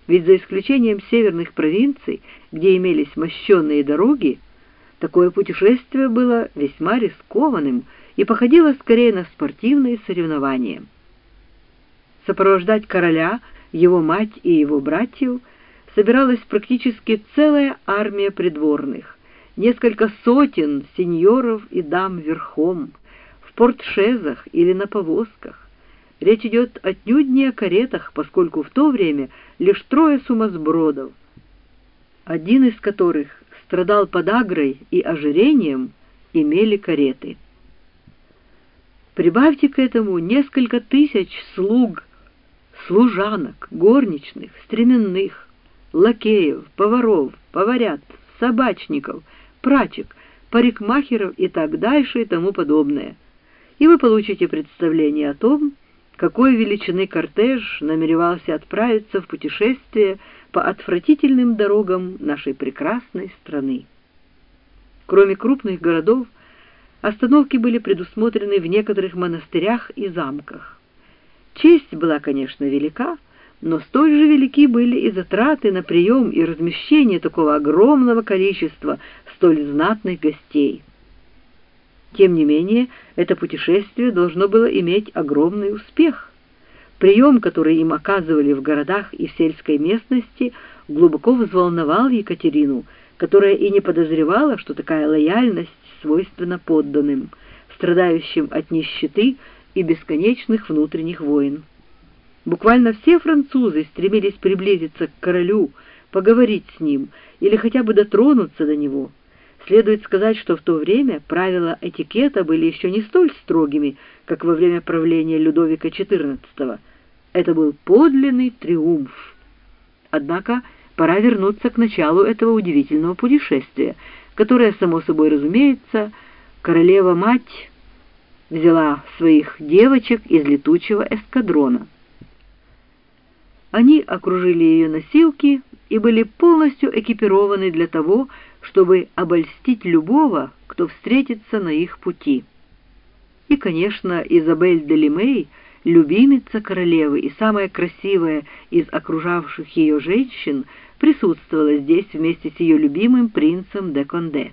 ведь за исключением северных провинций, где имелись мощеные дороги, такое путешествие было весьма рискованным и походило скорее на спортивные соревнования. Сопровождать короля, его мать и его братьев собиралась практически целая армия придворных, несколько сотен сеньоров и дам верхом, в портшезах или на повозках. Речь идет отнюдь не о каретах, поскольку в то время лишь 3 сумасбродов, один из которых страдал подагрой и ожирением, имели кареты. Прибавьте к этому несколько тысяч слуг, служанок, горничных, стременных, лакеев, поваров, поварят, собачников, прачек, парикмахеров и так дальше и тому подобное. И вы получите представление о том, какой величины кортеж намеревался отправиться в путешествие по отвратительным дорогам нашей прекрасной страны. Кроме крупных городов, остановки были предусмотрены в некоторых монастырях и замках. Честь была, конечно, велика, но столь же велики были и затраты на прием и размещение такого огромного количества столь знатных гостей. Тем не менее, это путешествие должно было иметь огромный успех. Прием, который им оказывали в городах и в сельской местности, глубоко взволновал Екатерину, которая и не подозревала, что такая лояльность свойственна подданным, страдающим от нищеты и бесконечных внутренних войн. Буквально все французы стремились приблизиться к королю, поговорить с ним или хотя бы дотронуться до него. Следует сказать, что в то время правила этикета были еще не столь строгими, как во время правления Людовика XIV. Это был подлинный триумф. Однако пора вернуться к началу этого удивительного путешествия, которое, само собой разумеется, королева-мать взяла своих девочек из летучего эскадрона. Они окружили ее носилки и были полностью экипированы для того, чтобы обольстить любого, кто встретится на их пути. И, конечно, Изабель де Лимей, любимица королевы и самая красивая из окружавших ее женщин, присутствовала здесь вместе с ее любимым принцем де Конде.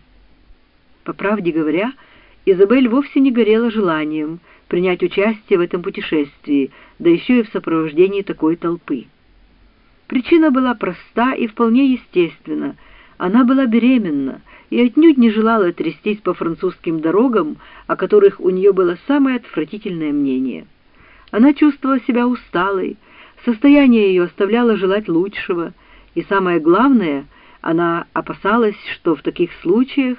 По правде говоря, Изабель вовсе не горела желанием принять участие в этом путешествии, да еще и в сопровождении такой толпы. Причина была проста и вполне естественна. Она была беременна и отнюдь не желала трястись по французским дорогам, о которых у нее было самое отвратительное мнение. Она чувствовала себя усталой, состояние ее оставляло желать лучшего, и самое главное, она опасалась, что в таких случаях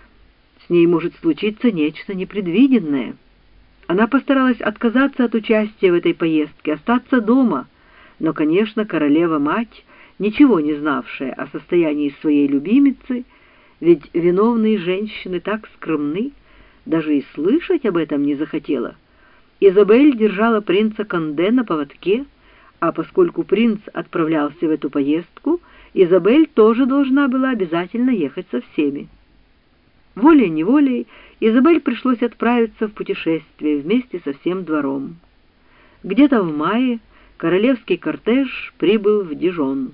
с ней может случиться нечто непредвиденное. Она постаралась отказаться от участия в этой поездке, остаться дома, но, конечно, королева-мать, ничего не знавшая о состоянии своей любимицы, ведь виновные женщины так скромны, даже и слышать об этом не захотела. Изабель держала принца Конде на поводке, а поскольку принц отправлялся в эту поездку, Изабель тоже должна была обязательно ехать со всеми. Волей-неволей Изабель пришлось отправиться в путешествие вместе со всем двором. Где-то в мае королевский кортеж прибыл в Дижон.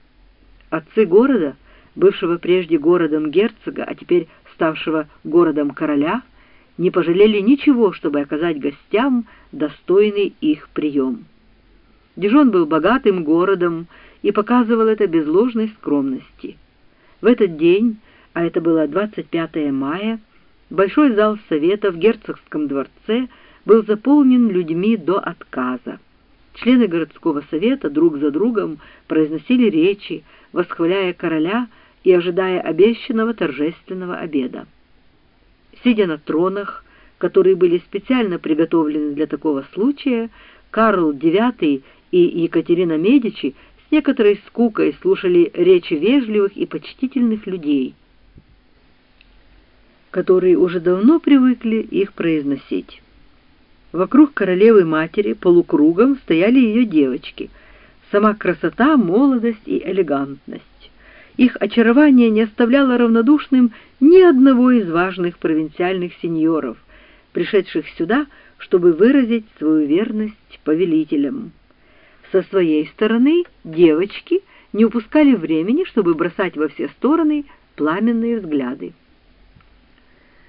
Отцы города, бывшего прежде городом герцога, а теперь ставшего городом короля, не пожалели ничего, чтобы оказать гостям достойный их прием. Дижон был богатым городом и показывал это без ложной скромности. В этот день, а это было 25 мая, большой зал совета в герцогском дворце был заполнен людьми до отказа. Члены городского совета друг за другом произносили речи, восхваляя короля и ожидая обещанного торжественного обеда. Сидя на тронах, которые были специально приготовлены для такого случая, Карл IX и Екатерина Медичи с некоторой скукой слушали речи вежливых и почтительных людей, которые уже давно привыкли их произносить. Вокруг королевы-матери полукругом стояли ее девочки, сама красота, молодость и элегантность. Их очарование не оставляло равнодушным ни одного из важных провинциальных сеньоров, пришедших сюда, чтобы выразить свою верность повелителям. Со своей стороны девочки не упускали времени, чтобы бросать во все стороны пламенные взгляды.